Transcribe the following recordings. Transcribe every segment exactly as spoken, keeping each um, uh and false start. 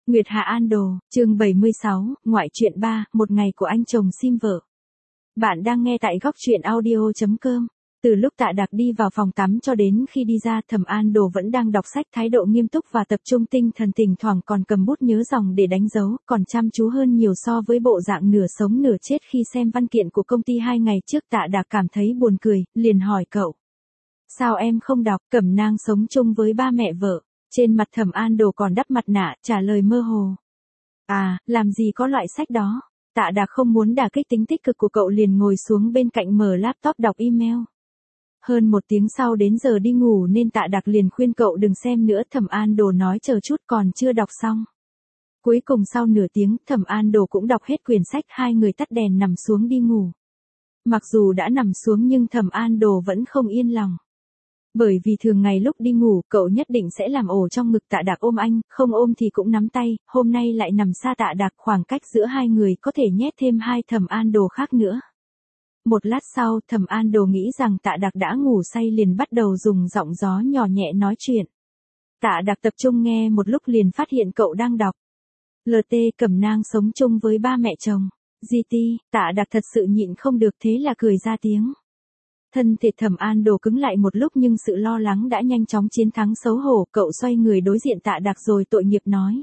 Nguyệt Hạ An Đồ, chương bảy mươi sáu, ngoại truyện ba, một ngày của anh chồng xin vợ. Bạn đang nghe tại góc truyện audio chấm com. Từ lúc Tạ Đạc đi vào phòng tắm cho đến khi đi ra, Thẩm An Đồ vẫn đang đọc sách, thái độ nghiêm túc và tập trung tinh thần, thỉnh thoảng còn cầm bút nhớ dòng để đánh dấu, còn chăm chú hơn nhiều so với bộ dạng nửa sống nửa chết khi xem văn kiện của công ty hai ngày trước. Tạ Đạc cảm thấy buồn cười, liền hỏi cậu. Sao em không đọc? Cẩm nang sống chung với ba mẹ vợ. Trên mặt Thẩm An Đồ còn đắp mặt nạ, trả lời mơ hồ. À, làm gì có loại sách đó. Tạ Đạc không muốn đả kích tính tích cực của cậu, liền ngồi xuống bên cạnh mở laptop đọc email. Hơn một tiếng sau đến giờ đi ngủ nên Tạ Đạc liền khuyên cậu đừng xem nữa. Thẩm An Đồ nói chờ chút, còn chưa đọc xong. Cuối cùng sau nửa tiếng, Thẩm An Đồ cũng đọc hết quyển sách, hai người tắt đèn nằm xuống đi ngủ. Mặc dù đã nằm xuống nhưng Thẩm An Đồ vẫn không yên lòng. Bởi vì thường ngày lúc đi ngủ, cậu nhất định sẽ làm ổ trong ngực Tạ Đạc, ôm anh, không ôm thì cũng nắm tay, hôm nay lại nằm xa Tạ Đạc, khoảng cách giữa hai người có thể nhét thêm hai Thẩm An Đồ khác nữa. Một lát sau, Thẩm An Đồ nghĩ rằng Tạ Đạc đã ngủ say liền bắt đầu dùng giọng gió nhỏ nhẹ nói chuyện. Tạ Đạc tập trung nghe một lúc liền phát hiện cậu đang đọc. lờ tê Cẩm nang sống chung với ba mẹ chồng. giê tê, Tạ Đạc thật sự nhịn không được, thế là cười ra tiếng. Thân thể Thẩm An Đồ cứng lại một lúc nhưng sự lo lắng đã nhanh chóng chiến thắng xấu hổ, cậu xoay người đối diện Tạ Đạc rồi tội nghiệp nói.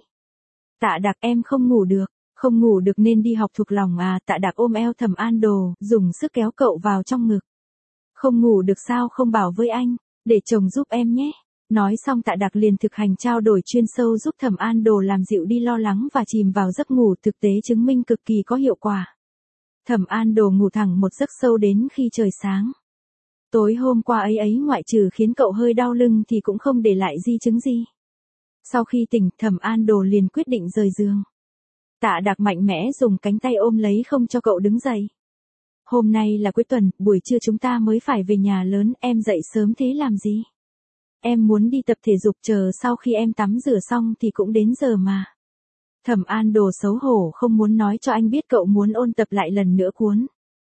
Tạ Đạc, em không ngủ được, không ngủ được nên đi học thuộc lòng à? Tạ Đạc ôm eo Thẩm An Đồ, dùng sức kéo cậu vào trong ngực. Không ngủ được sao không bảo với anh, để chồng giúp em nhé. Nói xong Tạ Đạc liền thực hành trao đổi chuyên sâu giúp Thẩm An Đồ làm dịu đi lo lắng và chìm vào giấc ngủ, thực tế chứng minh cực kỳ có hiệu quả. Thẩm An Đồ ngủ thẳng một giấc sâu đến khi trời sáng. Tối hôm qua ấy ấy ngoại trừ khiến cậu hơi đau lưng thì cũng không để lại di chứng gì. Sau khi tỉnh, Thẩm An Đồ liền quyết định rời giường. Tạ Đạc mạnh mẽ dùng cánh tay ôm lấy không cho cậu đứng dậy. Hôm nay là cuối tuần, buổi trưa chúng ta mới phải về nhà lớn, em dậy sớm thế làm gì? Em muốn đi tập thể dục, chờ sau khi em tắm rửa xong thì cũng đến giờ mà. Thẩm An Đồ xấu hổ không muốn nói cho anh biết cậu muốn ôn tập lại lần nữa cuốn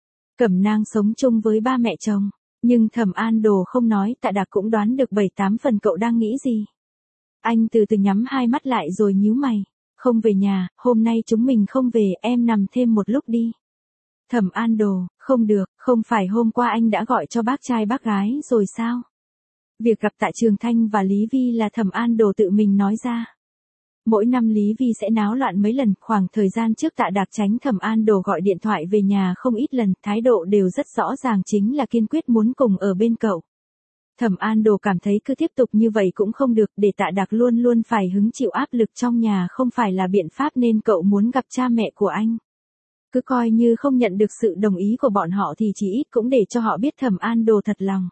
Cẩm nang sống chung với ba mẹ chồng. Nhưng Thẩm An Đồ không nói, Tạ Đạc cũng đoán được bảy tám phần cậu đang nghĩ gì. Anh từ từ nhắm hai mắt lại rồi nhíu mày. Không về nhà, hôm nay chúng mình không về, em nằm thêm một lúc đi. Thẩm An Đồ, không được, không phải hôm qua anh đã gọi cho bác trai bác gái rồi sao? Việc gặp Tạ Trường Thanh và Lý Vi là Thẩm An Đồ tự mình nói ra. Mỗi năm Lý Vi sẽ náo loạn mấy lần, khoảng thời gian trước Tạ Đạc tránh Thẩm An Đồ gọi điện thoại về nhà không ít lần, thái độ đều rất rõ ràng, chính là kiên quyết muốn cùng ở bên cậu. Thẩm An Đồ cảm thấy cứ tiếp tục như vậy cũng không được, để Tạ Đạc luôn luôn phải hứng chịu áp lực trong nhà không phải là biện pháp nên cậu muốn gặp cha mẹ của anh. Cứ coi như không nhận được sự đồng ý của bọn họ thì chỉ ít cũng để cho họ biết Thẩm An Đồ thật lòng.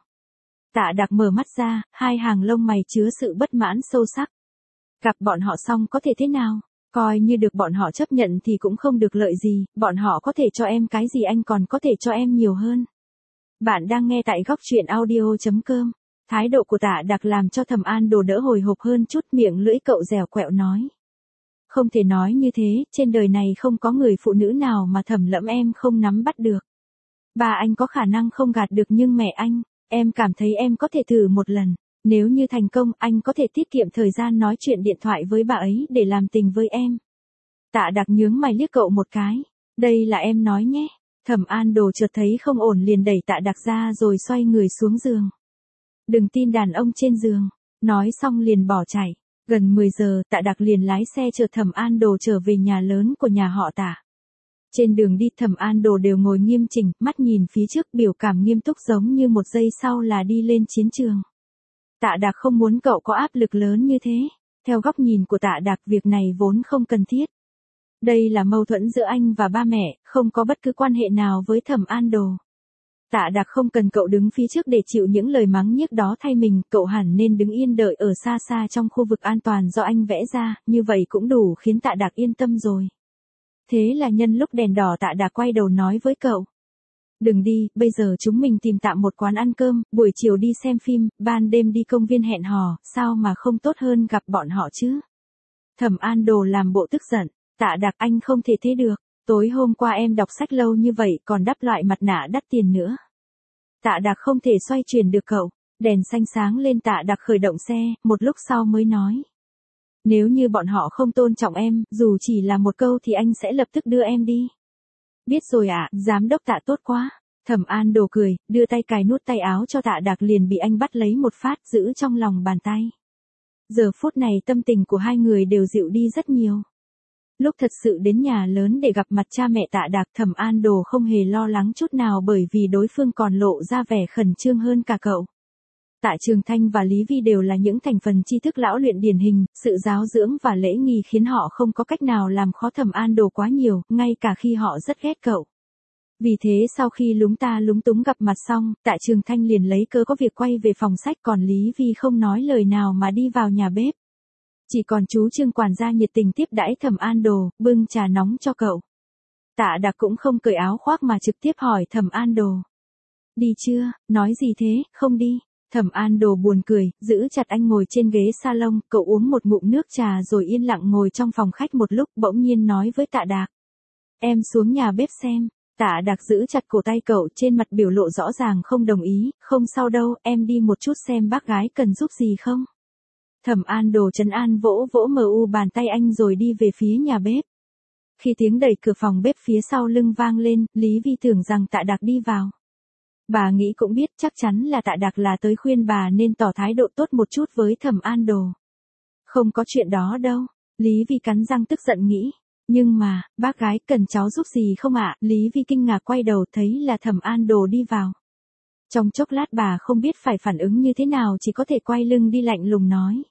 Tạ Đạc mở mắt ra, hai hàng lông mày chứa sự bất mãn sâu sắc. Gặp bọn họ xong có thể thế nào? Coi như được bọn họ chấp nhận thì cũng không được lợi gì, bọn họ có thể cho em cái gì anh còn có thể cho em nhiều hơn. Bạn đang nghe tại góc truyện audio chấm com. Thái độ của Tạ Đạc làm cho Thẩm An Đồ đỡ hồi hộp hơn chút, miệng lưỡi cậu dẻo quẹo nói. Không thể nói như thế, trên đời này không có người phụ nữ nào mà Thẩm lẫm em không nắm bắt được. Ba anh có khả năng không gạt được nhưng mẹ anh, em cảm thấy em có thể thử một lần. Nếu như thành công, anh có thể tiết kiệm thời gian nói chuyện điện thoại với bà ấy để làm tình với em. Tạ Đạc nhướng mày liếc cậu một cái. Đây là em nói nhé. Thẩm An Đồ chợt thấy không ổn liền đẩy Tạ Đạc ra rồi xoay người xuống giường. Đừng tin đàn ông trên giường. Nói xong liền bỏ chạy. Gần mười giờ, Tạ Đạc liền lái xe chở Thẩm An Đồ trở về nhà lớn của nhà họ Tạ. Trên đường đi Thẩm An Đồ đều ngồi nghiêm chỉnh, mắt nhìn phía trước, biểu cảm nghiêm túc giống như một giây sau là đi lên chiến trường. Tạ Đạc không muốn cậu có áp lực lớn như thế. Theo góc nhìn của Tạ Đạc, việc này vốn không cần thiết. Đây là mâu thuẫn giữa anh và ba mẹ, không có bất cứ quan hệ nào với Thẩm An Đồ. Tạ Đạc không cần cậu đứng phía trước để chịu những lời mắng nhiếc đó thay mình, cậu hẳn nên đứng yên đợi ở xa xa trong khu vực an toàn do anh vẽ ra, như vậy cũng đủ khiến Tạ Đạc yên tâm rồi. Thế là nhân lúc đèn đỏ Tạ Đạc quay đầu nói với cậu. Đừng đi, bây giờ chúng mình tìm tạm một quán ăn cơm, buổi chiều đi xem phim, ban đêm đi công viên hẹn hò, sao mà không tốt hơn gặp bọn họ chứ? Thẩm An Đồ làm bộ tức giận. Tạ Đạc, anh không thể thế được, tối hôm qua em đọc sách lâu như vậy còn đắp loại mặt nạ đắt tiền nữa. Tạ Đạc không thể xoay chuyển được cậu, đèn xanh sáng lên, Tạ Đạc khởi động xe, một lúc sau mới nói. Nếu như bọn họ không tôn trọng em, dù chỉ là một câu thì anh sẽ lập tức đưa em đi. Biết rồi ạ, giám đốc Tạ tốt quá. Thẩm An Đồ cười, đưa tay cài nút tay áo cho Tạ Đạc liền bị anh bắt lấy một phát giữ trong lòng bàn tay. Giờ phút này tâm tình của hai người đều dịu đi rất nhiều. Lúc thật sự đến nhà lớn để gặp mặt cha mẹ Tạ Đạc, Thẩm An Đồ không hề lo lắng chút nào bởi vì đối phương còn lộ ra vẻ khẩn trương hơn cả cậu. Tạ Trường Thanh và Lý Vi đều là những thành phần tri thức lão luyện điển hình, sự giáo dưỡng và lễ nghi khiến họ không có cách nào làm khó Thẩm An Đồ quá nhiều, ngay cả khi họ rất ghét cậu. Vì thế sau khi lúng ta lúng túng gặp mặt xong, Tạ Trường Thanh liền lấy cớ có việc quay về phòng sách, còn Lý Vi không nói lời nào mà đi vào nhà bếp. Chỉ còn chú Trương quản gia nhiệt tình tiếp đãi Thẩm An Đồ, bưng trà nóng cho cậu. Tạ Đạc cũng không cởi áo khoác mà trực tiếp hỏi Thẩm An Đồ. Đi chưa, nói gì thế, không đi. Thẩm An Đồ buồn cười, giữ chặt anh ngồi trên ghế salon, cậu uống một ngụm nước trà rồi yên lặng ngồi trong phòng khách một lúc, bỗng nhiên nói với Tạ Đạc. Em xuống nhà bếp xem. Tạ Đạc giữ chặt cổ tay cậu, trên mặt biểu lộ rõ ràng không đồng ý, không sao đâu, em đi một chút xem bác gái cần giúp gì không. Thẩm An Đồ trấn an vỗ vỗ mờ u bàn tay anh rồi đi về phía nhà bếp. Khi tiếng đẩy cửa phòng bếp phía sau lưng vang lên, Lý Vi tưởng rằng Tạ Đạc đi vào. Bà nghĩ cũng biết chắc chắn là Tạ Đạc là tới khuyên bà nên tỏ thái độ tốt một chút với Thẩm An Đồ. Không có chuyện đó đâu, Lý Vi cắn răng tức giận nghĩ. Nhưng mà, bác gái cần cháu giúp gì không ạ? Lý Vi kinh ngạc quay đầu thấy là Thẩm An Đồ đi vào. Trong chốc lát bà không biết phải phản ứng như thế nào, chỉ có thể quay lưng đi lạnh lùng nói.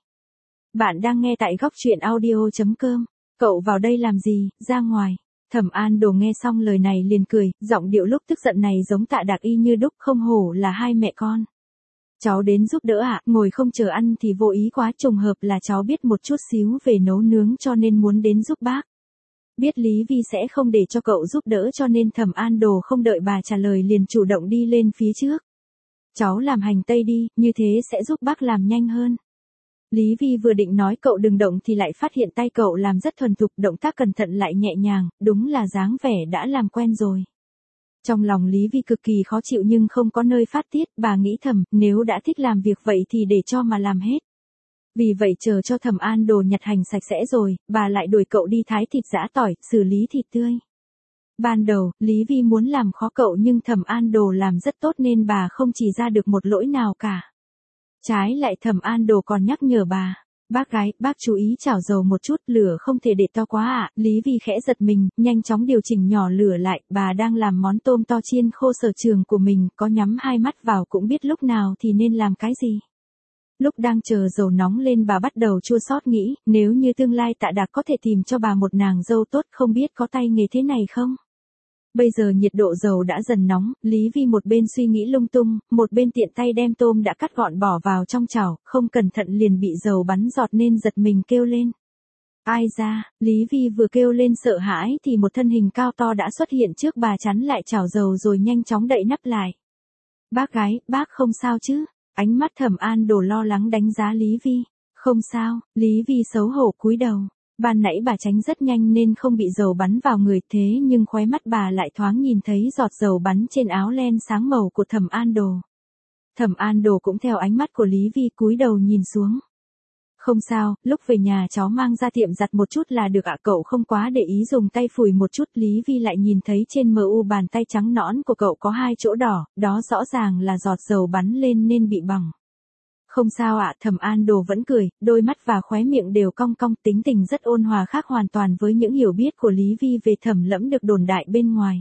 Bạn đang nghe tại góc truyện audio chấm com. Cậu vào đây làm gì, ra ngoài. Thẩm An Đồ nghe xong lời này liền cười, giọng điệu lúc tức giận này giống Tạ Đạc y như đúc, không hổ là hai mẹ con. Cháu đến giúp đỡ ạ, à, ngồi không chờ ăn thì vô ý quá, trùng hợp là cháu biết một chút xíu về nấu nướng cho nên muốn đến giúp bác. Biết Lý Vi sẽ không để cho cậu giúp đỡ cho nên Thẩm An Đồ không đợi bà trả lời liền chủ động đi lên phía trước. Cháu làm hành tây đi, như thế sẽ giúp bác làm nhanh hơn. Lý Vi vừa định nói cậu đừng động thì lại phát hiện tay cậu làm rất thuần thục, động tác cẩn thận lại nhẹ nhàng, đúng là dáng vẻ đã làm quen rồi. Trong lòng Lý Vi cực kỳ khó chịu nhưng không có nơi phát tiết, bà nghĩ thầm, nếu đã thích làm việc vậy thì để cho mà làm hết. Vì vậy chờ cho Thẩm An Đồ nhặt hành sạch sẽ rồi, bà lại đuổi cậu đi thái thịt giã tỏi, xử lý thịt tươi. Ban đầu, Lý Vi muốn làm khó cậu nhưng Thẩm An Đồ làm rất tốt nên bà không chỉ ra được một lỗi nào cả. Trái lại Thẩm An Đồ còn nhắc nhở bà. Bác gái, bác chú ý chảo dầu một chút, lửa không thể để to quá ạ. À. Lý Vi khẽ giật mình, nhanh chóng điều chỉnh nhỏ lửa lại, bà đang làm món tôm to chiên khô sở trường của mình, có nhắm hai mắt vào cũng biết lúc nào thì nên làm cái gì. Lúc đang chờ dầu nóng lên bà bắt đầu chua xót nghĩ, nếu như tương lai Tạ Đạc có thể tìm cho bà một nàng dâu tốt không biết có tay nghề thế này không? Bây giờ nhiệt độ dầu đã dần nóng, Lý Vi một bên suy nghĩ lung tung, một bên tiện tay đem tôm đã cắt gọn bỏ vào trong chảo, không cẩn thận liền bị dầu bắn giọt nên giật mình kêu lên. Ai ra, Lý Vi vừa kêu lên sợ hãi thì một thân hình cao to đã xuất hiện trước bà chắn lại chảo dầu rồi nhanh chóng đậy nắp lại. Bác gái, bác không sao chứ? Ánh mắt Thẩm An Đồ lo lắng đánh giá Lý Vi. Không sao, Lý Vi xấu hổ cúi đầu. Ban nãy bà tránh rất nhanh nên không bị dầu bắn vào người, thế nhưng khóe mắt bà lại thoáng nhìn thấy giọt dầu bắn trên áo len sáng màu của Thẩm An Đồ. Thẩm An Đồ cũng theo ánh mắt của Lý Vi cúi đầu nhìn xuống. Không sao, lúc về nhà cháu mang ra tiệm giặt một chút là được ạ. Cậu không quá để ý dùng tay phủi một chút. Lý Vi lại nhìn thấy trên mờ u bàn tay trắng nõn của cậu có hai chỗ đỏ, đó rõ ràng là giọt dầu bắn lên nên bị bỏng. Không sao ạ, Thẩm An Đồ vẫn cười, đôi mắt và khóe miệng đều cong cong, tính tình rất ôn hòa khác hoàn toàn với những hiểu biết của Lý Vi về Thẩm Lẫm được đồn đại bên ngoài.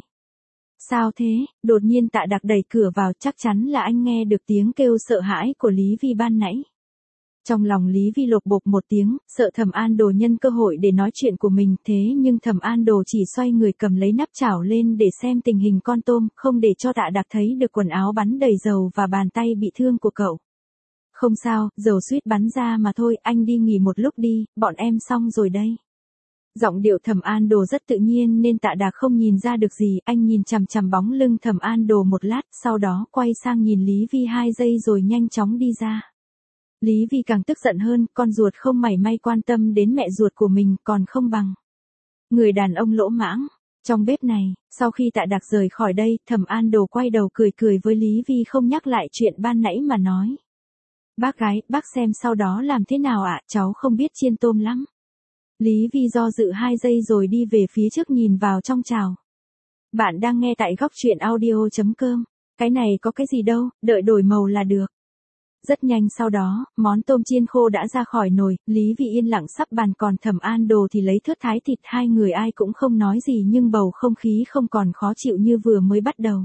Sao thế, đột nhiên Tạ Đạc đẩy cửa vào, chắc chắn là anh nghe được tiếng kêu sợ hãi của Lý Vi ban nãy. Trong lòng Lý Vi lột bột một tiếng, sợ Thẩm An Đồ nhân cơ hội để nói chuyện của mình, thế nhưng Thẩm An Đồ chỉ xoay người cầm lấy nắp chảo lên để xem tình hình con tôm, không để cho Tạ Đạc thấy được quần áo bắn đầy dầu và bàn tay bị thương của cậu. Không sao, dầu suýt bắn ra mà thôi, anh đi nghỉ một lúc đi, bọn em xong rồi đây. Giọng điệu Thẩm An Đồ rất tự nhiên nên Tạ Đạc không nhìn ra được gì, anh nhìn chằm chằm bóng lưng Thẩm An Đồ một lát, sau đó quay sang nhìn Lý Vi hai giây rồi nhanh chóng đi ra. Lý Vi càng tức giận hơn, con ruột không mảy may quan tâm đến mẹ ruột của mình còn không bằng người đàn ông lỗ mãng. Trong bếp này, sau khi Tạ Đạc rời khỏi đây, Thẩm An Đồ quay đầu cười cười với Lý Vi không nhắc lại chuyện ban nãy mà nói. Bác gái, bác xem sau đó làm thế nào ạ, cháu không biết chiên tôm lắm. Lý Vi do dự hai giây rồi đi về phía trước nhìn vào trong chảo. Bạn đang nghe tại góc truyện audio.com. Cái này có cái gì đâu, đợi đổi màu là được. Rất nhanh sau đó, món tôm chiên khô đã ra khỏi nồi, Lý Vi yên lặng sắp bàn còn Thẩm An Đồ thì lấy thớt thái thịt, hai người ai cũng không nói gì nhưng bầu không khí không còn khó chịu như vừa mới bắt đầu.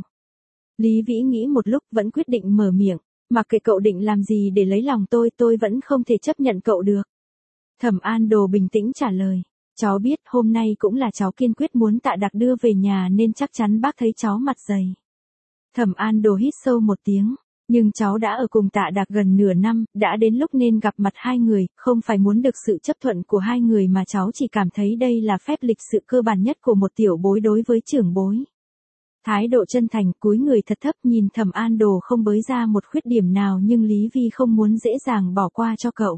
Lý Vĩ nghĩ một lúc vẫn quyết định mở miệng, mặc kệ cậu định làm gì để lấy lòng tôi, tôi vẫn không thể chấp nhận cậu được. Thẩm An Đồ bình tĩnh trả lời, cháu biết hôm nay cũng là cháu kiên quyết muốn Tạ Đặc đưa về nhà nên chắc chắn bác thấy cháu mặt dày. Thẩm An Đồ hít sâu một tiếng. Nhưng cháu đã ở cùng Tạ Đặc gần nửa năm, đã đến lúc nên gặp mặt hai người, không phải muốn được sự chấp thuận của hai người mà cháu chỉ cảm thấy đây là phép lịch sự cơ bản nhất của một tiểu bối đối với trưởng bối. Thái độ chân thành, cúi người thật thấp nhìn Thẩm An Đồ không bới ra một khuyết điểm nào nhưng Lý Vi không muốn dễ dàng bỏ qua cho cậu.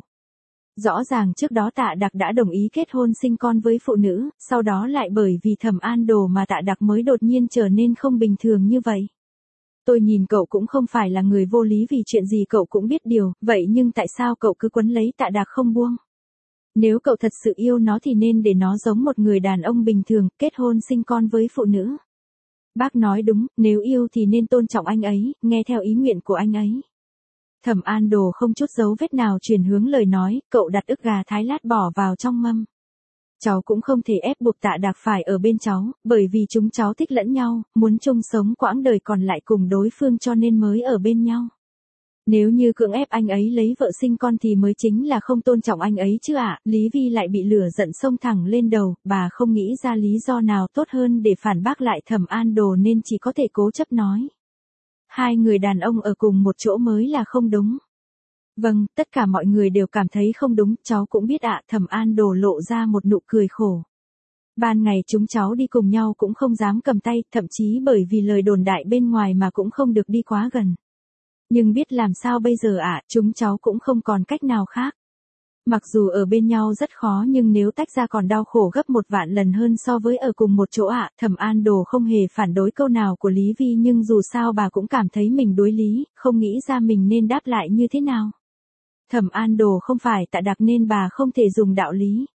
Rõ ràng trước đó Tạ Đặc đã đồng ý kết hôn sinh con với phụ nữ, sau đó lại bởi vì Thẩm An Đồ mà Tạ Đặc mới đột nhiên trở nên không bình thường như vậy. Tôi nhìn cậu cũng không phải là người vô lý vì chuyện gì cậu cũng biết điều, vậy nhưng tại sao cậu cứ quấn lấy Tạ Đặc không buông? Nếu cậu thật sự yêu nó thì nên để nó giống một người đàn ông bình thường, kết hôn sinh con với phụ nữ. Bác nói đúng, nếu yêu thì nên tôn trọng anh ấy, nghe theo ý nguyện của anh ấy. Thẩm An Đồ không chút dấu vết nào chuyển hướng lời nói, cậu đặt ức gà thái lát bỏ vào trong mâm. Cháu cũng không thể ép buộc Tạ Đặc phải ở bên cháu, bởi vì chúng cháu thích lẫn nhau, muốn chung sống quãng đời còn lại cùng đối phương cho nên mới ở bên nhau. Nếu như cưỡng ép anh ấy lấy vợ sinh con thì mới chính là không tôn trọng anh ấy chứ ạ. Lý Vi lại bị lửa giận xông thẳng lên đầu, bà không nghĩ ra lý do nào tốt hơn để phản bác lại Thẩm An Đồ nên chỉ có thể cố chấp nói. Hai người đàn ông ở cùng một chỗ mới là không đúng. Vâng, tất cả mọi người đều cảm thấy không đúng, cháu cũng biết ạ. Thẩm An Đồ lộ ra một nụ cười khổ. Ban ngày chúng cháu đi cùng nhau cũng không dám cầm tay, thậm chí bởi vì lời đồn đại bên ngoài mà cũng không được đi quá gần. Nhưng biết làm sao bây giờ ạ, chúng cháu cũng không còn cách nào khác. Mặc dù ở bên nhau rất khó nhưng nếu tách ra còn đau khổ gấp một vạn lần hơn so với ở cùng một chỗ ạ. Thẩm An Đồ không hề phản đối câu nào của Lý Vi nhưng dù sao bà cũng cảm thấy mình đối lý, không nghĩ ra mình nên đáp lại như thế nào. Thẩm An Đồ không phải Tạ Đặc nên bà không thể dùng đạo lý.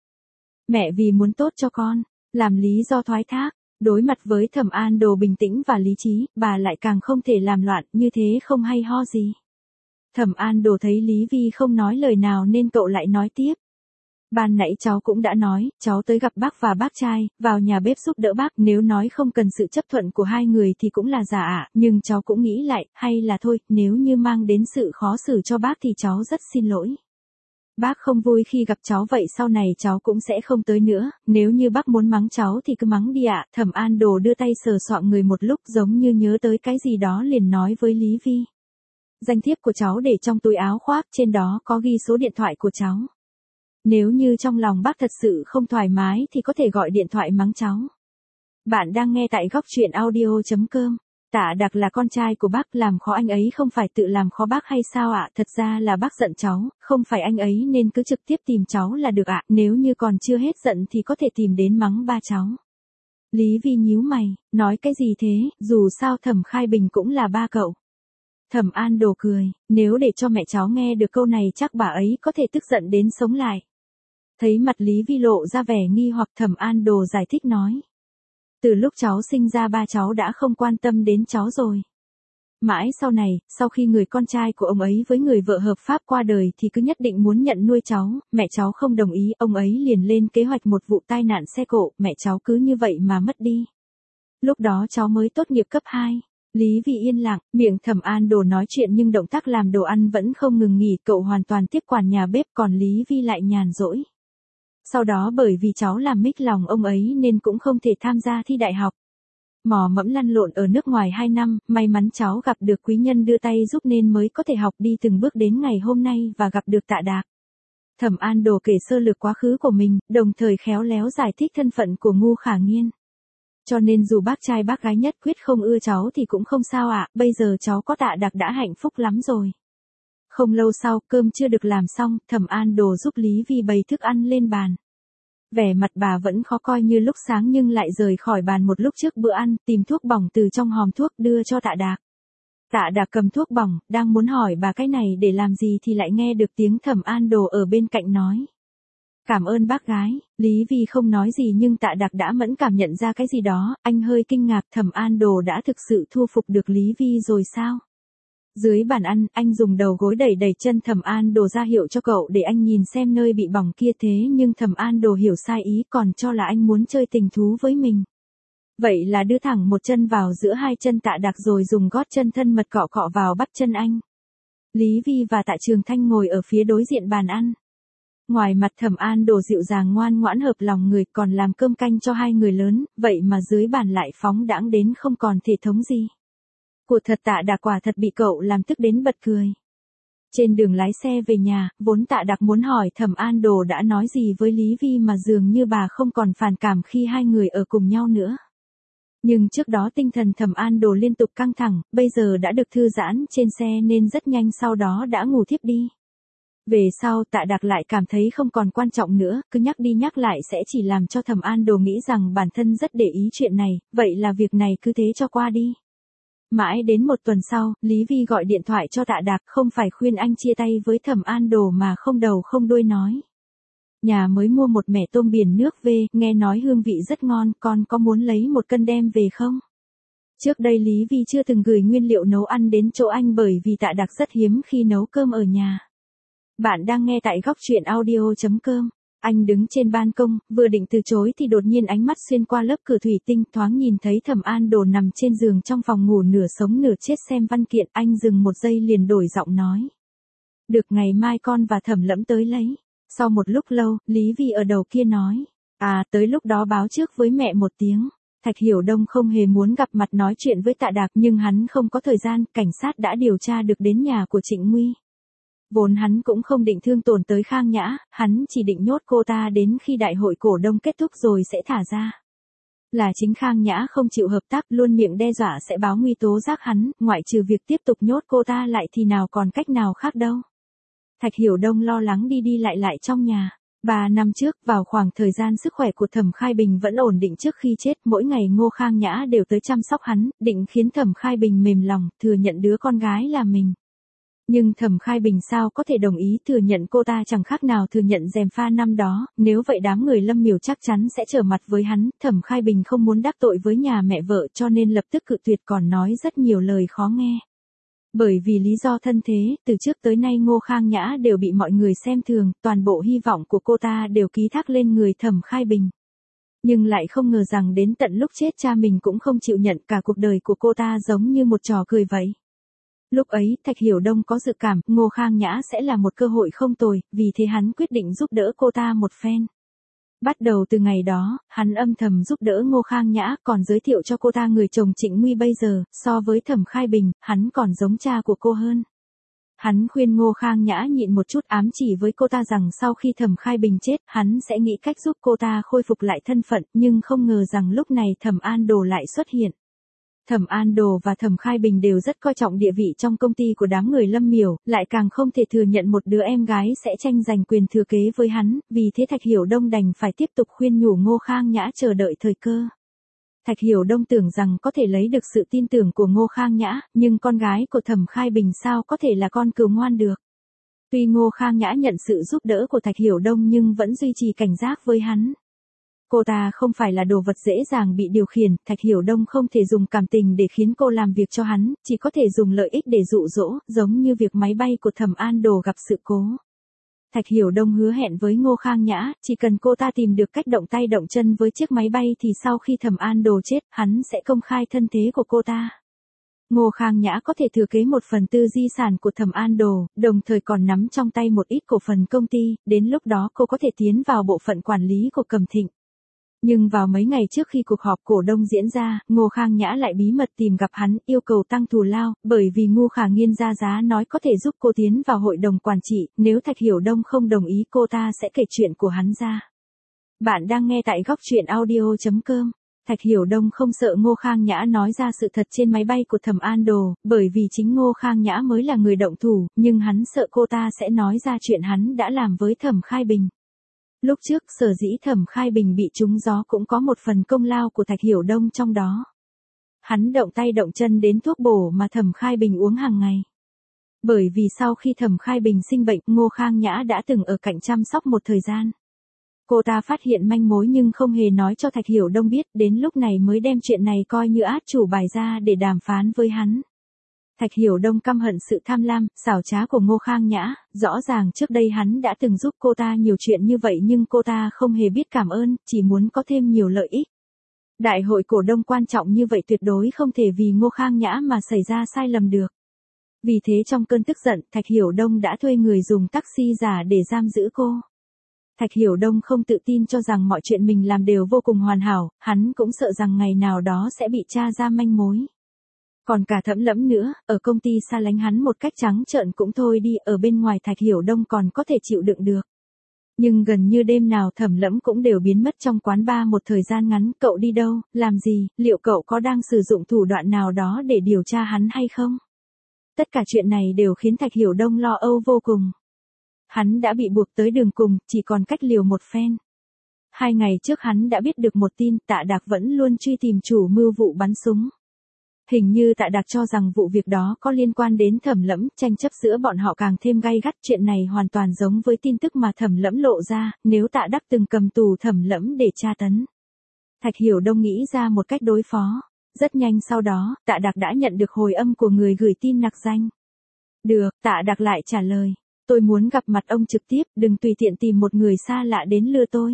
Mẹ vì muốn tốt cho con, làm lý do thoái thác. Đối mặt với Thẩm An Đồ bình tĩnh và lý trí, bà lại càng không thể làm loạn, như thế không hay ho gì. Thẩm An Đồ thấy Lý Vi không nói lời nào nên cậu lại nói tiếp. Ban nãy cháu cũng đã nói, cháu tới gặp bác và bác trai, vào nhà bếp giúp đỡ bác, nếu nói không cần sự chấp thuận của hai người thì cũng là giả ạ, nhưng cháu cũng nghĩ lại, hay là thôi, nếu như mang đến sự khó xử cho bác thì cháu rất xin lỗi. Bác không vui khi gặp cháu vậy sau này cháu cũng sẽ không tới nữa, nếu như bác muốn mắng cháu thì cứ mắng đi ạ. Thẩm An Đồ đưa tay sờ soạng người một lúc giống như nhớ tới cái gì đó liền nói với Lý Vi. Danh thiếp của cháu để trong túi áo khoác, trên đó có ghi số điện thoại của cháu. Nếu như trong lòng bác thật sự không thoải mái thì có thể gọi điện thoại mắng cháu. Bạn đang nghe tại góc truyện audio.com. Tạ Đặc là con trai của bác, làm khó anh ấy không phải tự làm khó bác hay sao ạ? Thật ra là bác giận cháu, không phải anh ấy nên cứ trực tiếp tìm cháu là được ạ, nếu như còn chưa hết giận thì có thể tìm đến mắng ba cháu. Lý Vi nhíu mày, nói cái gì thế, dù sao Thẩm Khai Bình cũng là ba cậu. Thẩm An Đồ cười, nếu để cho mẹ cháu nghe được câu này chắc bà ấy có thể tức giận đến sống lại. Thấy mặt Lý Vi lộ ra vẻ nghi hoặc, Thẩm An Đồ giải thích nói. Từ lúc cháu sinh ra ba cháu đã không quan tâm đến cháu rồi. Mãi sau này, sau khi người con trai của ông ấy với người vợ hợp pháp qua đời thì cứ nhất định muốn nhận nuôi cháu, mẹ cháu không đồng ý, ông ấy liền lên kế hoạch một vụ tai nạn xe cộ, mẹ cháu cứ như vậy mà mất đi. Lúc đó cháu mới tốt nghiệp cấp hai. Lý Vi yên lặng, miệng Thẩm An Đồ nói chuyện nhưng động tác làm đồ ăn vẫn không ngừng nghỉ, cậu hoàn toàn tiếp quản nhà bếp còn Lý Vi lại nhàn rỗi. Sau đó bởi vì cháu làm mích lòng ông ấy nên cũng không thể tham gia thi đại học. Mò mẫm lăn lộn ở nước ngoài hai năm, may mắn cháu gặp được quý nhân đưa tay giúp nên mới có thể học đi từng bước đến ngày hôm nay và gặp được Tạ Đặc. Thẩm An Đồ kể sơ lược quá khứ của mình, đồng thời khéo léo giải thích thân phận của Ngu Khả Nghiên. Cho nên dù bác trai bác gái nhất quyết không ưa cháu thì cũng không sao ạ, bây giờ cháu có Tạ Đặc đã hạnh phúc lắm rồi. Không lâu sau, cơm chưa được làm xong, Thẩm An Đồ giúp Lý Vi bày thức ăn lên bàn. Vẻ mặt bà vẫn khó coi như lúc sáng nhưng lại rời khỏi bàn một lúc trước bữa ăn, tìm thuốc bỏng từ trong hòm thuốc đưa cho Tạ Đặc. Tạ Đạc cầm thuốc bỏng, đang muốn hỏi bà cái này để làm gì thì lại nghe được tiếng Thẩm An Đồ ở bên cạnh nói. Cảm ơn bác gái, Lý Vi không nói gì nhưng Tạ Đạc đã mẫn cảm nhận ra cái gì đó, anh hơi kinh ngạc Thẩm An Đồ đã thực sự thu phục được Lý Vi rồi sao? Dưới bàn ăn, anh dùng đầu gối đẩy đẩy chân Thẩm An Đồ ra hiệu cho cậu để anh nhìn xem nơi bị bỏng kia thế nhưng Thẩm An Đồ hiểu sai ý còn cho là anh muốn chơi tình thú với mình. Vậy là đưa thẳng một chân vào giữa hai chân Tạ Đạc rồi dùng gót chân thân mật cọ cọ vào bắp chân anh. Lý Vi và Tạ Trường Thanh ngồi ở phía đối diện bàn ăn. Ngoài mặt Thẩm An Đồ dịu dàng ngoan ngoãn hợp lòng người còn làm cơm canh cho hai người lớn, vậy mà dưới bàn lại phóng đãng đến không còn thể thống gì. Của thật Tạ Đạc quả thật bị cậu làm tức đến bật cười. Trên đường lái xe về nhà, vốn Tạ Đạc muốn hỏi Thẩm An Đồ đã nói gì với Lý Vi mà dường như bà không còn phản cảm khi hai người ở cùng nhau nữa. Nhưng trước đó tinh thần Thẩm An Đồ liên tục căng thẳng, bây giờ đã được thư giãn trên xe nên rất nhanh sau đó đã ngủ thiếp đi. Về sau Tạ Đạc lại cảm thấy không còn quan trọng nữa, cứ nhắc đi nhắc lại sẽ chỉ làm cho Thẩm An Đồ nghĩ rằng bản thân rất để ý chuyện này, vậy là việc này cứ thế cho qua đi. Mãi đến một tuần sau, Lý Vi gọi điện thoại cho Tạ Đạc không phải khuyên anh chia tay với Thẩm An Đồ mà không đầu không đuôi nói. Nhà mới mua một mẻ tôm biển nước về, nghe nói hương vị rất ngon, con có muốn lấy một cân đem về không? Trước đây Lý Vi chưa từng gửi nguyên liệu nấu ăn đến chỗ anh bởi vì Tạ Đạc rất hiếm khi nấu cơm ở nhà. Bạn đang nghe tại góc truyện audio chấm com. Anh đứng trên ban công, vừa định từ chối thì đột nhiên ánh mắt xuyên qua lớp cửa thủy tinh thoáng nhìn thấy Thẩm An Đồ nằm trên giường trong phòng ngủ nửa sống nửa chết xem văn kiện. Anh dừng một giây liền đổi giọng nói. Được ngày mai con và Thẩm Lẫm tới lấy. Sau một lúc lâu, Lý Vi ở đầu kia nói. À tới lúc đó báo trước với mẹ một tiếng. Thạch Hiểu Đông không hề muốn gặp mặt nói chuyện với Tạ Đạc nhưng hắn không có thời gian, cảnh sát đã điều tra được đến nhà của Trịnh Nguy. Vốn hắn cũng không định thương tổn tới Khang Nhã, hắn chỉ định nhốt cô ta đến khi đại hội cổ đông kết thúc rồi sẽ thả ra. Là chính Khang Nhã không chịu hợp tác luôn miệng đe dọa sẽ báo nguy tố giác hắn, ngoại trừ việc tiếp tục nhốt cô ta lại thì nào còn cách nào khác đâu. Thạch Hiểu Đông lo lắng đi đi lại lại trong nhà. Ba năm trước, vào khoảng thời gian sức khỏe của Thẩm Khai Bình vẫn ổn định trước khi chết, mỗi ngày Ngô Khang Nhã đều tới chăm sóc hắn, định khiến Thẩm Khai Bình mềm lòng, thừa nhận đứa con gái là mình. Nhưng Thẩm Khai Bình sao có thể đồng ý thừa nhận cô ta chẳng khác nào thừa nhận gièm pha năm đó, nếu vậy đám người Lâm Miểu chắc chắn sẽ trở mặt với hắn, Thẩm Khai Bình không muốn đắc tội với nhà mẹ vợ cho nên lập tức cự tuyệt còn nói rất nhiều lời khó nghe. Bởi vì lý do thân thế, từ trước tới nay Ngô Khang Nhã đều bị mọi người xem thường, toàn bộ hy vọng của cô ta đều ký thác lên người Thẩm Khai Bình. Nhưng lại không ngờ rằng đến tận lúc chết cha mình cũng không chịu nhận, cả cuộc đời của cô ta giống như một trò cười vậy. Lúc ấy, Thạch Hiểu Đông có dự cảm, Ngô Khang Nhã sẽ là một cơ hội không tồi, vì thế hắn quyết định giúp đỡ cô ta một phen. Bắt đầu từ ngày đó, hắn âm thầm giúp đỡ Ngô Khang Nhã, còn giới thiệu cho cô ta người chồng Trịnh Nguy bây giờ, so với Thẩm Khai Bình, hắn còn giống cha của cô hơn. Hắn khuyên Ngô Khang Nhã nhịn một chút, ám chỉ với cô ta rằng sau khi Thẩm Khai Bình chết, hắn sẽ nghĩ cách giúp cô ta khôi phục lại thân phận, nhưng không ngờ rằng lúc này Thẩm An Đồ lại xuất hiện. Thẩm An Đồ và Thẩm Khai Bình đều rất coi trọng địa vị trong công ty của đám người Lâm Miểu, lại càng không thể thừa nhận một đứa em gái sẽ tranh giành quyền thừa kế với hắn, vì thế Thạch Hiểu Đông đành phải tiếp tục khuyên nhủ Ngô Khang Nhã chờ đợi thời cơ. Thạch Hiểu Đông tưởng rằng có thể lấy được sự tin tưởng của Ngô Khang Nhã, nhưng con gái của Thẩm Khai Bình sao có thể là con cừu ngoan được. Tuy Ngô Khang Nhã nhận sự giúp đỡ của Thạch Hiểu Đông nhưng vẫn duy trì cảnh giác với hắn. Cô ta không phải là đồ vật dễ dàng bị điều khiển, Thạch Hiểu Đông không thể dùng cảm tình để khiến cô làm việc cho hắn, chỉ có thể dùng lợi ích để dụ dỗ, giống như việc máy bay của Thẩm An Đồ gặp sự cố. Thạch Hiểu Đông hứa hẹn với Ngô Khang Nhã, chỉ cần cô ta tìm được cách động tay động chân với chiếc máy bay thì sau khi Thẩm An Đồ chết, hắn sẽ công khai thân thế của cô ta. Ngô Khang Nhã có thể thừa kế một phần tư di sản của Thẩm An Đồ, đồng thời còn nắm trong tay một ít cổ phần công ty, đến lúc đó cô có thể tiến vào bộ phận quản lý của Cẩm Thịnh. Nhưng vào mấy ngày trước khi cuộc họp cổ đông diễn ra, Ngô Khang Nhã lại bí mật tìm gặp hắn, yêu cầu tăng thù lao, bởi vì Ngô Khả Nghiên ra giá nói có thể giúp cô tiến vào hội đồng quản trị, nếu Thạch Hiểu Đông không đồng ý cô ta sẽ kể chuyện của hắn ra. Bạn đang nghe tại góc truyện audio chấm com. Thạch Hiểu Đông không sợ Ngô Khang Nhã nói ra sự thật trên máy bay của Thẩm An Đồ, bởi vì chính Ngô Khang Nhã mới là người động thủ, nhưng hắn sợ cô ta sẽ nói ra chuyện hắn đã làm với Thẩm Khai Bình. Lúc trước sở dĩ Thẩm Khai Bình bị trúng gió cũng có một phần công lao của Thạch Hiểu Đông trong đó. Hắn động tay động chân đến thuốc bổ mà Thẩm Khai Bình uống hàng ngày. Bởi vì sau khi Thẩm Khai Bình sinh bệnh, Ngô Khang Nhã đã từng ở cạnh chăm sóc một thời gian. Cô ta phát hiện manh mối nhưng không hề nói cho Thạch Hiểu Đông biết, đến lúc này mới đem chuyện này coi như át chủ bài ra để đàm phán với hắn. Thạch Hiểu Đông căm hận sự tham lam, xảo trá của Ngô Khang Nhã, rõ ràng trước đây hắn đã từng giúp cô ta nhiều chuyện như vậy nhưng cô ta không hề biết cảm ơn, chỉ muốn có thêm nhiều lợi ích. Đại hội cổ đông quan trọng như vậy tuyệt đối không thể vì Ngô Khang Nhã mà xảy ra sai lầm được. Vì thế trong cơn tức giận, Thạch Hiểu Đông đã thuê người dùng taxi giả để giam giữ cô. Thạch Hiểu Đông không tự tin cho rằng mọi chuyện mình làm đều vô cùng hoàn hảo, hắn cũng sợ rằng ngày nào đó sẽ bị tra ra manh mối. Còn cả Thẩm Lẫm nữa, ở công ty xa lánh hắn một cách trắng trợn cũng thôi đi, ở bên ngoài Thạch Hiểu Đông còn có thể chịu đựng được. Nhưng gần như đêm nào Thẩm Lẫm cũng đều biến mất trong quán bar một thời gian ngắn, cậu đi đâu, làm gì, liệu cậu có đang sử dụng thủ đoạn nào đó để điều tra hắn hay không? Tất cả chuyện này đều khiến Thạch Hiểu Đông lo âu vô cùng. Hắn đã bị buộc tới đường cùng, chỉ còn cách liều một phen. Hai ngày trước hắn đã biết được một tin, Tạ Đạc vẫn luôn truy tìm chủ mưu vụ bắn súng. Hình như Tạ Đạc cho rằng vụ việc đó có liên quan đến Thẩm Lẫm, tranh chấp giữa bọn họ càng thêm gay gắt. Chuyện này hoàn toàn giống với tin tức mà Thẩm Lẫm lộ ra, nếu Tạ Đắc từng cầm tù Thẩm Lẫm để tra tấn. Thạch Hiểu Đông nghĩ ra một cách đối phó. Rất nhanh sau đó, Tạ Đạc đã nhận được hồi âm của người gửi tin nặc danh. Được, Tạ Đạc lại trả lời. Tôi muốn gặp mặt ông trực tiếp, đừng tùy tiện tìm một người xa lạ đến lừa tôi.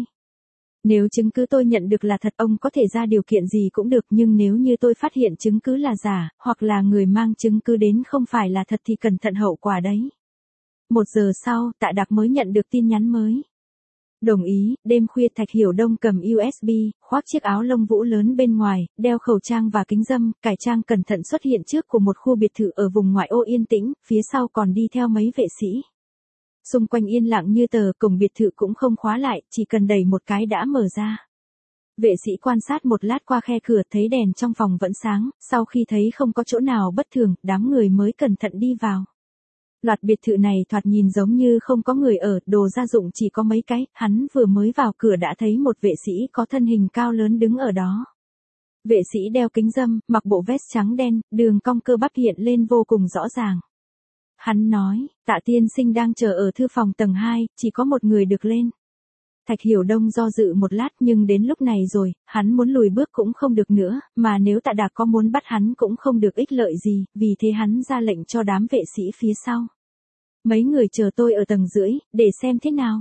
Nếu chứng cứ tôi nhận được là thật, ông có thể ra điều kiện gì cũng được, nhưng nếu như tôi phát hiện chứng cứ là giả, hoặc là người mang chứng cứ đến không phải là thật thì cẩn thận hậu quả đấy. Một giờ sau, Tạ Đạc mới nhận được tin nhắn mới. Đồng ý. Đêm khuya Thạch Hiểu Đông cầm u ét bê, khoác chiếc áo lông vũ lớn bên ngoài, đeo khẩu trang và kính râm, cải trang cẩn thận xuất hiện trước của một khu biệt thự ở vùng ngoại ô yên tĩnh, phía sau còn đi theo mấy vệ sĩ. Xung quanh yên lặng như tờ, cổng biệt thự cũng không khóa lại, chỉ cần đẩy một cái đã mở ra. Vệ sĩ quan sát một lát qua khe cửa, thấy đèn trong phòng vẫn sáng, sau khi thấy không có chỗ nào bất thường, đám người mới cẩn thận đi vào. Loạt biệt thự này thoạt nhìn giống như không có người ở, đồ gia dụng chỉ có mấy cái, hắn vừa mới vào cửa đã thấy một vệ sĩ có thân hình cao lớn đứng ở đó. Vệ sĩ đeo kính râm, mặc bộ vest trắng đen, đường cong cơ bắp hiện lên vô cùng rõ ràng. Hắn nói, Tạ tiên sinh đang chờ ở thư phòng tầng hai, chỉ có một người được lên. Thạch Hiểu Đông do dự một lát nhưng đến lúc này rồi, hắn muốn lùi bước cũng không được nữa, mà nếu Tạ Đạc có muốn bắt hắn cũng không được ích lợi gì, vì thế hắn ra lệnh cho đám vệ sĩ phía sau. Mấy người chờ tôi ở tầng dưới, để xem thế nào.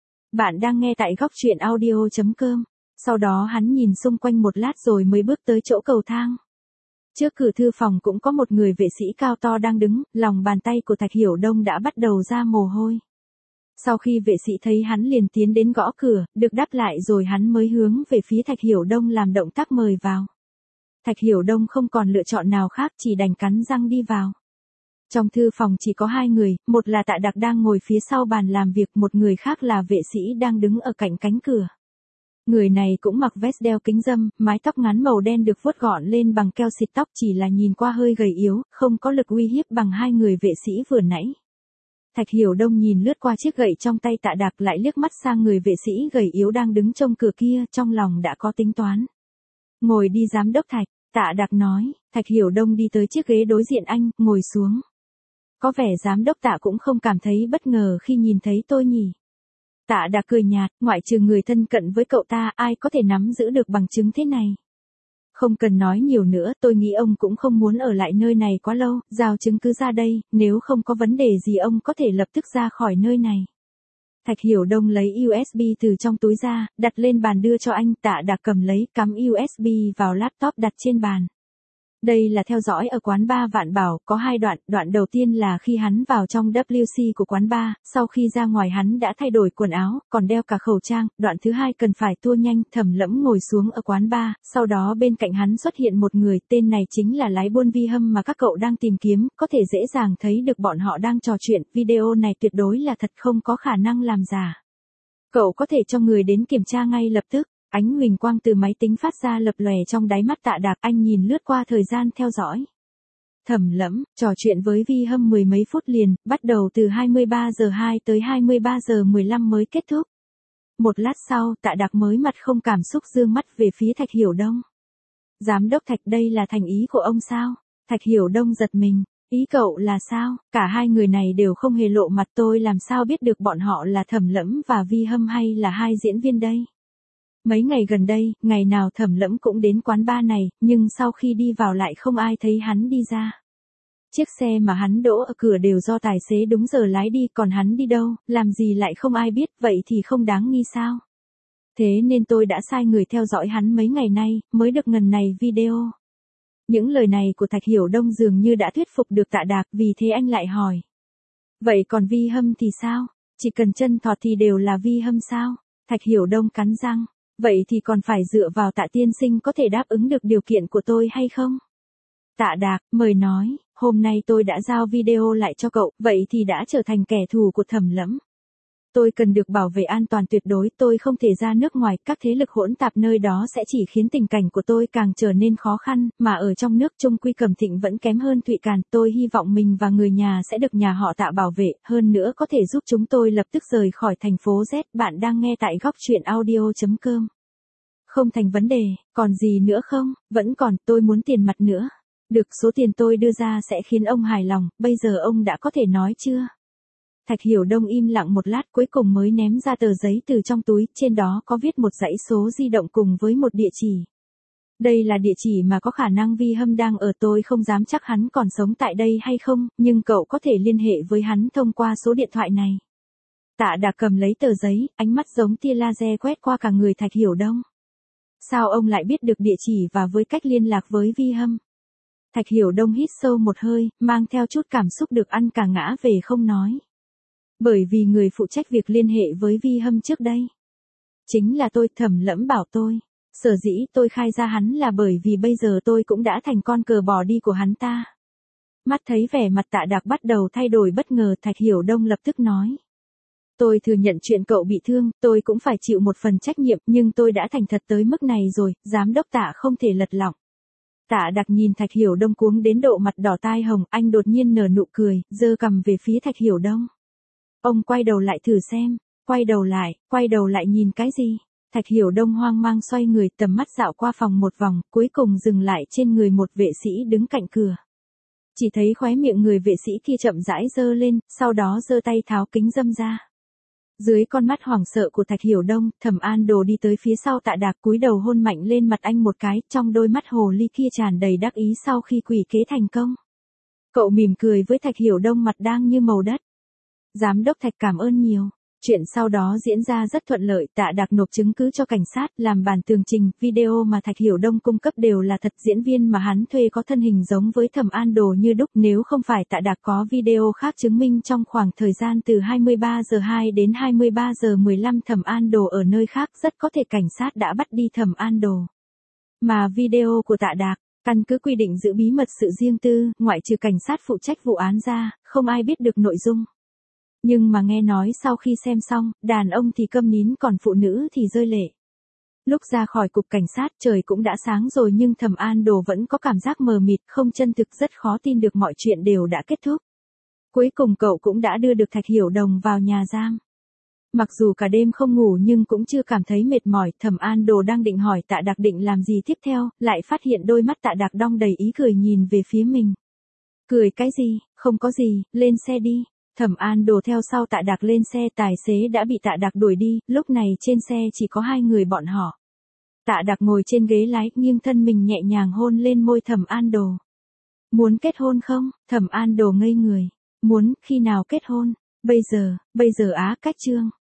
Bạn đang nghe tại góc truyện audio chấm com. Sau đó hắn nhìn xung quanh một lát rồi mới bước tới chỗ cầu thang. Trước cửa thư phòng cũng có một người vệ sĩ cao to đang đứng, lòng bàn tay của Thạch Hiểu Đông đã bắt đầu ra mồ hôi. Sau khi vệ sĩ thấy hắn liền tiến đến gõ cửa, được đáp lại rồi hắn mới hướng về phía Thạch Hiểu Đông làm động tác mời vào. Thạch Hiểu Đông không còn lựa chọn nào khác, chỉ đành cắn răng đi vào. Trong thư phòng chỉ có hai người, một là Tạ Đạc đang ngồi phía sau bàn làm việc, một người khác là vệ sĩ đang đứng ở cạnh cánh cửa. Người này cũng mặc vest đeo kính râm, mái tóc ngắn màu đen được vuốt gọn lên bằng keo xịt tóc, chỉ là nhìn qua hơi gầy yếu, không có lực uy hiếp bằng hai người vệ sĩ vừa nãy. Thạch Hiểu Đông nhìn lướt qua chiếc gậy trong tay Tạ Đạc lại liếc mắt sang người vệ sĩ gầy yếu đang đứng trong cửa kia, trong lòng đã có tính toán. Ngồi đi giám đốc Thạch, Tạ Đạc nói. Thạch Hiểu Đông đi tới chiếc ghế đối diện anh, ngồi xuống. Có vẻ giám đốc Tạ cũng không cảm thấy bất ngờ khi nhìn thấy tôi nhỉ. Tạ Đạc cười nhạt, ngoại trừ người thân cận với cậu ta, ai có thể nắm giữ được bằng chứng thế này. Không cần nói nhiều nữa, tôi nghĩ ông cũng không muốn ở lại nơi này quá lâu, giao chứng cứ ra đây, nếu không có vấn đề gì ông có thể lập tức ra khỏi nơi này. Thạch Hiểu Đông lấy u ét bê từ trong túi ra, đặt lên bàn đưa cho anh, Tạ Đạc cầm lấy, cắm u ét bê vào laptop đặt trên bàn. Đây là theo dõi ở quán bar Vạn Bảo, có hai đoạn, đoạn đầu tiên là khi hắn vào trong vê kép xê của quán bar, sau khi ra ngoài hắn đã thay đổi quần áo, còn đeo cả khẩu trang, đoạn thứ hai cần phải tua nhanh, Thẩm Lẫm ngồi xuống ở quán bar, sau đó bên cạnh hắn xuất hiện một người, tên này chính là lái buôn Vi Hâm mà các cậu đang tìm kiếm, có thể dễ dàng thấy được bọn họ đang trò chuyện, video này tuyệt đối là thật, không có khả năng làm giả. Cậu có thể cho người đến kiểm tra ngay lập tức. Ánh huỳnh quang từ máy tính phát ra lập lòe trong đáy mắt Tạ Đạc, anh nhìn lướt qua thời gian theo dõi. Thẩm Lẫm, trò chuyện với Vi Hâm mười mấy phút liền, bắt đầu từ hai mươi ba giờ hai tới hai mươi ba giờ mười lăm mới kết thúc. Một lát sau, Tạ Đạc mới mặt không cảm xúc dương mắt về phía Thạch Hiểu Đông. Giám đốc Thạch, đây là thành ý của ông sao? Thạch Hiểu Đông giật mình, ý cậu là sao? Cả hai người này đều không hề lộ mặt, tôi làm sao biết được bọn họ là Thẩm Lẫm và Vi Hâm hay là hai diễn viên đây? Mấy ngày gần đây, ngày nào Thẩm Lẫm cũng đến quán bar này, nhưng sau khi đi vào lại không ai thấy hắn đi ra. Chiếc xe mà hắn đỗ ở cửa đều do tài xế đúng giờ lái đi, còn hắn đi đâu, làm gì lại không ai biết, vậy thì không đáng nghi sao? Thế nên tôi đã sai người theo dõi hắn mấy ngày nay, mới được ngần này video. Những lời này của Thạch Hiểu Đông dường như đã thuyết phục được Tạ Đạc, vì thế anh lại hỏi. Vậy còn Vi Hâm thì sao? Chỉ cần chân thọt thì đều là Vi Hâm sao? Thạch Hiểu Đông cắn răng. Vậy thì còn phải dựa vào Tạ tiên sinh có thể đáp ứng được điều kiện của tôi hay không? Tạ Đạc, mời nói, hôm nay tôi đã giao video lại cho cậu, vậy thì đã trở thành kẻ thù của Thẩm Lẫm. Tôi cần được bảo vệ an toàn tuyệt đối, tôi không thể ra nước ngoài, các thế lực hỗn tạp nơi đó sẽ chỉ khiến tình cảnh của tôi càng trở nên khó khăn, mà ở trong nước chung quy Cẩm Thịnh vẫn kém hơn Thụy Càn, tôi hy vọng mình và người nhà sẽ được nhà họ Tạ bảo vệ, hơn nữa có thể giúp chúng tôi lập tức rời khỏi thành phố Z. Bạn đang nghe tại góc truyện audio chấm com. Không thành vấn đề, còn gì nữa không? Vẫn còn, tôi muốn tiền mặt nữa. Được, số tiền tôi đưa ra sẽ khiến ông hài lòng, bây giờ ông đã có thể nói chưa? Thạch Hiểu Đông im lặng một lát, cuối cùng mới ném ra tờ giấy từ trong túi, trên đó có viết một dãy số di động cùng với một địa chỉ. Đây là địa chỉ mà có khả năng Vi Hâm đang ở, tôi không dám chắc hắn còn sống tại đây hay không, nhưng cậu có thể liên hệ với hắn thông qua số điện thoại này. Tạ Đạc cầm lấy tờ giấy, ánh mắt giống tia laser quét qua cả người Thạch Hiểu Đông. Sao ông lại biết được địa chỉ và với cách liên lạc với Vi Hâm? Thạch Hiểu Đông hít sâu một hơi, mang theo chút cảm xúc được ăn cả ngã về không nói. Bởi vì người phụ trách việc liên hệ với Vi Hâm trước đây chính là tôi, Thẩm Lẫm bảo tôi. Sở dĩ tôi khai ra hắn là bởi vì bây giờ tôi cũng đã thành con cờ bỏ đi của hắn ta. Mắt thấy vẻ mặt Tạ Đạc bắt đầu thay đổi bất ngờ, Thạch Hiểu Đông lập tức nói. Tôi thừa nhận chuyện cậu bị thương, tôi cũng phải chịu một phần trách nhiệm, nhưng tôi đã thành thật tới mức này rồi, giám đốc Tạ không thể lật lọng. Tạ Đạc nhìn Thạch Hiểu Đông cuống đến độ mặt đỏ tai hồng, anh đột nhiên nở nụ cười, giơ cằm về phía Thạch Hiểu Đông. Ông quay đầu lại thử xem, quay đầu lại, quay đầu lại nhìn cái gì? Thạch Hiểu Đông hoang mang xoay người, tầm mắt dạo qua phòng một vòng, cuối cùng dừng lại trên người một vệ sĩ đứng cạnh cửa. Chỉ thấy khóe miệng người vệ sĩ kia chậm rãi giơ lên, sau đó giơ tay tháo kính râm ra. Dưới con mắt hoảng sợ của Thạch Hiểu Đông, Thẩm An Đồ đi tới phía sau Tạ Đạc, cúi đầu hôn mạnh lên mặt anh một cái, trong đôi mắt hồ ly kia tràn đầy đắc ý sau khi quỷ kế thành công. Cậu mỉm cười với Thạch Hiểu Đông, mặt đang như màu đất. Giám đốc Thạch cảm ơn nhiều. Chuyện sau đó diễn ra rất thuận lợi, Tạ Đạc nộp chứng cứ cho cảnh sát, làm bản tường trình, video mà Thạch Hiểu Đông cung cấp đều là thật, diễn viên mà hắn thuê có thân hình giống với Thẩm An Đồ như đúc, nếu không phải Tạ Đạc có video khác chứng minh trong khoảng thời gian từ hai mươi ba giờ hai đến hai mươi ba giờ mười lăm Thẩm An Đồ ở nơi khác, rất có thể cảnh sát đã bắt đi Thẩm An Đồ. Mà video của Tạ Đạc, căn cứ quy định giữ bí mật sự riêng tư, ngoại trừ cảnh sát phụ trách vụ án ra, không ai biết được nội dung. Nhưng mà nghe nói sau khi xem xong, đàn ông thì câm nín còn phụ nữ thì rơi lệ. Lúc ra khỏi cục cảnh sát trời cũng đã sáng rồi nhưng Thẩm An Đồ vẫn có cảm giác mờ mịt, không chân thực, rất khó tin được mọi chuyện đều đã kết thúc. Cuối cùng cậu cũng đã đưa được Thạch Hiểu Đông vào nhà giam. Mặc dù cả đêm không ngủ nhưng cũng chưa cảm thấy mệt mỏi, Thẩm An Đồ đang định hỏi Tạ Đạc định làm gì tiếp theo, lại phát hiện đôi mắt Tạ Đạc đong đầy ý cười nhìn về phía mình. Cười cái gì, không có gì, lên xe đi. Thẩm An Đồ theo sau Tạ Đạc lên xe, tài xế đã bị Tạ Đạc đuổi đi, lúc này trên xe chỉ có hai người bọn họ. Tạ Đạc ngồi trên ghế lái, nghiêng thân mình nhẹ nhàng hôn lên môi Thẩm An Đồ. Muốn kết hôn không? Thẩm An Đồ ngây người. Muốn, khi nào kết hôn? Bây giờ, bây giờ á, cách chương.